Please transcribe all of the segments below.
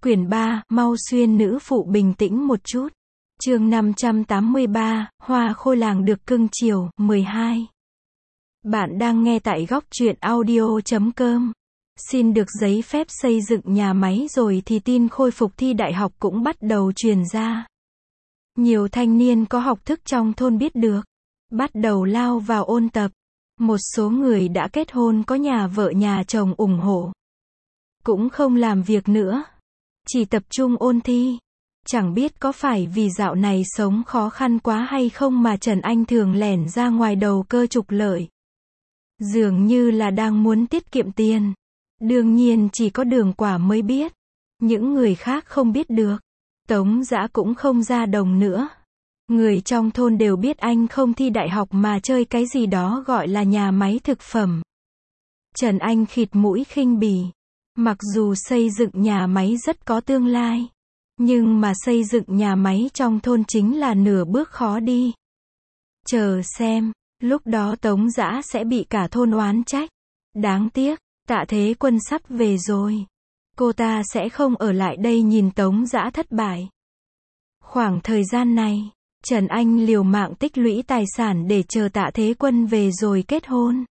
Quyển 3, mau xuyên nữ phụ bình tĩnh một chút. Chương 583, Hoa khôi làng được cưng chiều, 12. Bạn đang nghe tại góc truyện audio.com. Xin được giấy phép xây dựng nhà máy rồi thì tin khôi phục thi đại học cũng bắt đầu truyền ra. Nhiều thanh niên có học thức trong thôn biết được, bắt đầu lao vào ôn tập. Một số người đã kết hôn có nhà vợ nhà chồng ủng hộ. Cũng không làm việc nữa, chỉ tập trung ôn thi. Chẳng biết có phải vì dạo này sống khó khăn quá hay không mà Trần Anh thường lẻn ra ngoài đầu cơ trục lợi. Dường như là đang muốn tiết kiệm tiền. Đương nhiên chỉ có Đường Quả mới biết. Những người khác không biết được. Tống Dã cũng không ra đồng nữa. Người trong thôn đều biết anh không thi đại học mà chơi cái gì đó gọi là nhà máy thực phẩm. Trần Anh khịt mũi khinh bỉ. Mặc dù xây dựng nhà máy rất có tương lai, nhưng mà xây dựng nhà máy trong thôn chính là nửa bước khó đi. Chờ xem, lúc đó Tống Dã sẽ bị cả thôn oán trách. Đáng tiếc, Tạ Thế Quân sắp về rồi. Cô ta sẽ không ở lại đây nhìn Tống Dã thất bại. Khoảng thời gian này, Trần Anh liều mạng tích lũy tài sản để chờ Tạ Thế Quân về rồi kết hôn.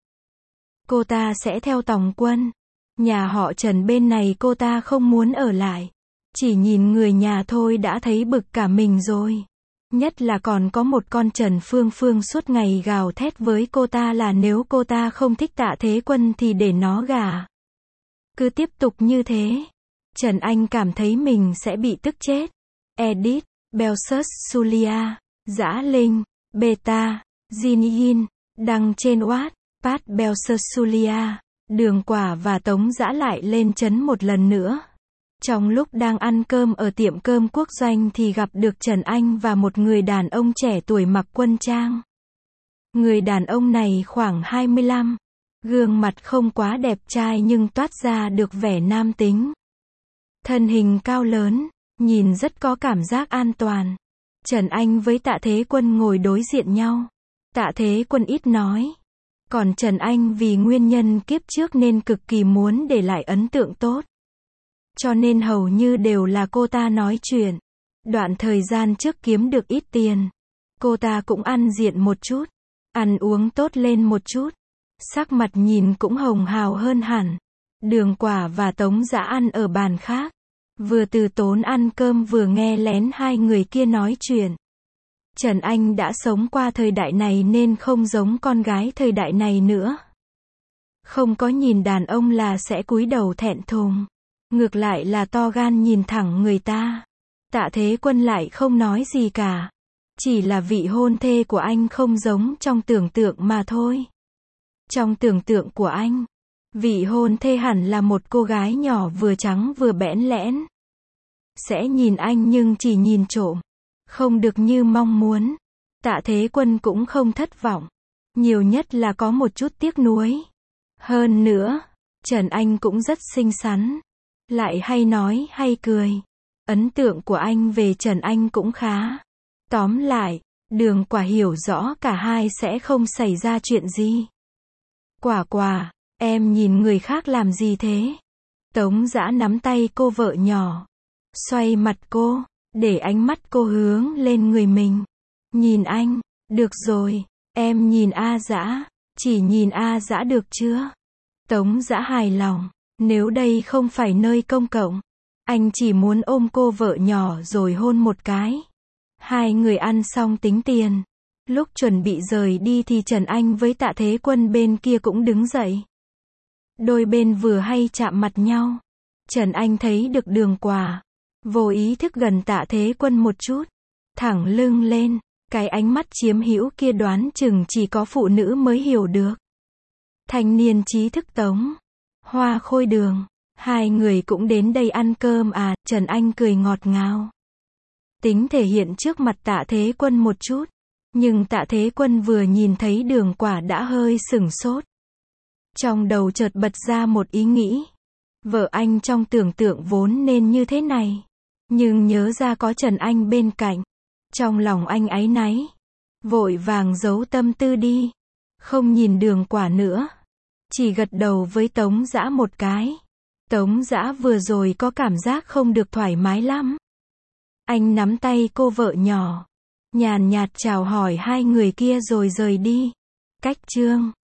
Cô ta sẽ theo Tòng Quân. Nhà họ Trần bên này cô ta không muốn ở lại. Chỉ nhìn người nhà thôi đã thấy bực cả mình rồi. Nhất là còn có một con Trần Phương Phương suốt ngày gào thét với cô ta là nếu cô ta không thích Tạ Thế Quân thì để nó gả. Cứ tiếp tục như thế, Trần Anh cảm thấy mình sẽ bị tức chết. Edit, Belsus Sulia, Dã Linh, Beta, Ziniin, đăng trên Wattpad. Belsus Sulia, Đường Quả và Tống Dã lại lên trấn một lần nữa. Trong lúc đang ăn cơm ở tiệm cơm quốc doanh thì gặp được Trần Anh và một người đàn ông trẻ tuổi mặc quân trang. Người đàn ông này khoảng 25. Gương mặt không quá đẹp trai nhưng toát ra được vẻ nam tính. Thân hình cao lớn, nhìn rất có cảm giác an toàn. Trần Anh với Tạ Thế Quân ngồi đối diện nhau. Tạ Thế Quân ít nói. Còn Trần Anh vì nguyên nhân kiếp trước nên cực kỳ muốn để lại ấn tượng tốt. Cho nên hầu như đều là cô ta nói chuyện. Đoạn thời gian trước kiếm được ít tiền, cô ta cũng ăn diện một chút, ăn uống tốt lên một chút. Sắc mặt nhìn cũng hồng hào hơn hẳn. Đường Quả và Tống Dã ăn ở bàn khác. Vừa từ tốn ăn cơm vừa nghe lén hai người kia nói chuyện. Trần Anh đã sống qua thời đại này nên không giống con gái thời đại này nữa. Không có nhìn đàn ông là sẽ cúi đầu thẹn thùng. Ngược lại là to gan nhìn thẳng người ta. Tạ Thế Quân lại không nói gì cả. Chỉ là vị hôn thê của anh không giống trong tưởng tượng mà thôi. Trong tưởng tượng của anh, vị hôn thê hẳn là một cô gái nhỏ vừa trắng vừa bẽn lẽn. Sẽ nhìn anh nhưng chỉ nhìn trộm. Không được như mong muốn. Tạ Thế Quân cũng không thất vọng. Nhiều nhất là có một chút tiếc nuối. Hơn nữa, Trần Anh cũng rất xinh xắn. Lại hay nói hay cười. Ấn tượng của anh về Trần Anh cũng khá. Tóm lại, Đường Quả hiểu rõ cả hai sẽ không xảy ra chuyện gì. Quả Quả, em nhìn người khác làm gì thế? Tống Dã nắm tay cô vợ nhỏ. Xoay mặt cô, để ánh mắt cô hướng lên người mình. Nhìn anh, được rồi, em nhìn A Dã, chỉ nhìn A Dã được chưa? Tống Dã hài lòng, nếu đây không phải nơi công cộng, anh chỉ muốn ôm cô vợ nhỏ rồi hôn một cái. Hai người ăn xong tính tiền. Lúc chuẩn bị rời đi thì Trần Anh với Tạ Thế Quân bên kia cũng đứng dậy. Đôi bên vừa hay chạm mặt nhau. Trần Anh thấy được Đường Quả, vô ý thức gần Tạ Thế Quân một chút. Thẳng lưng lên, cái ánh mắt chiếm hữu kia đoán chừng chỉ có phụ nữ mới hiểu được. Thanh niên trí thức Tống, Hoa Khôi Đường, hai người cũng đến đây ăn cơm à? Trần Anh cười ngọt ngào. Tính thể hiện trước mặt Tạ Thế Quân một chút. Nhưng Tạ Thế Quân vừa nhìn thấy Đường Quả đã hơi sửng sốt. Trong đầu chợt bật ra một ý nghĩ. Vợ anh trong tưởng tượng vốn nên như thế này. Nhưng nhớ ra có Trần Anh bên cạnh. Trong lòng anh áy náy. Vội vàng giấu tâm tư đi. Không nhìn Đường Quả nữa. Chỉ gật đầu với Tống Dã một cái. Tống Dã vừa rồi có cảm giác không được thoải mái lắm. Anh nắm tay cô vợ nhỏ, nhàn nhạt chào hỏi hai người kia rồi rời đi. Cách chương